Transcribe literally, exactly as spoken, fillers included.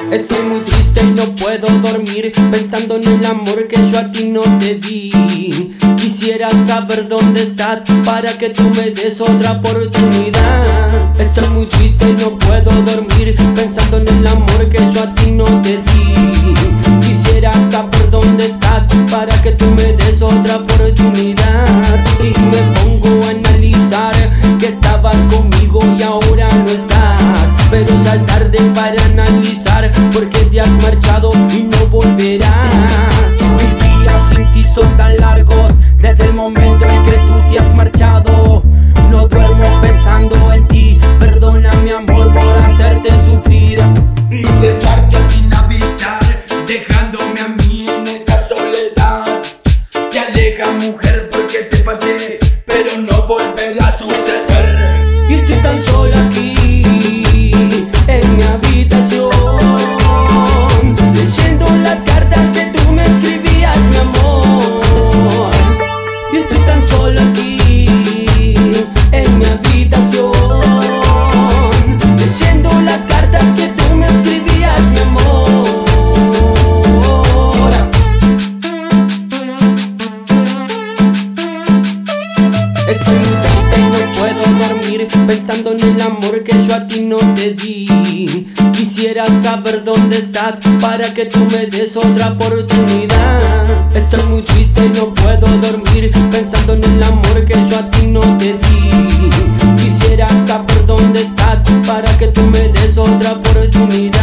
Estoy muy triste y no puedo dormir, pensando en el amor que yo a ti no te di. Quisiera saber dónde estás para que tú me des otra oportunidad. Estoy muy triste y no puedo dormir, pensando en el amor que yo a ti no te di. Quisiera saber dónde estás para que tú me des otra oportunidad. Y me pongo a analizar que estabas conmigo y ahora no estás, pero ya es tarde para analizar porque te has marchado y no volverás. Mis días sin ti son tan largos, desde el momento en que tú te has marchado. No duermo pensando en ti, perdona mi amor por hacerte sufrir. Y te marchas sin avisar, dejándome a mí en esta soledad. Te alejas, mujer, porque te pasé, pero no volverá a suceder. Y estoy tan sola aquí, en mi habitación, leyendo las cartas que tú me escribías, mi amor. Y estoy tan sola aquí, en mi habitación, leyendo las cartas que tú me escribías, mi amor. Estoy muy triste y no puedo dormir, pensando en el amor que yo a ti no te di. Quisiera saber dónde estás para que tú me des otra oportunidad. Estoy muy triste y no puedo dormir, pensando en el amor que yo a ti no te di. Quisiera saber dónde estás para que tú me des otra oportunidad.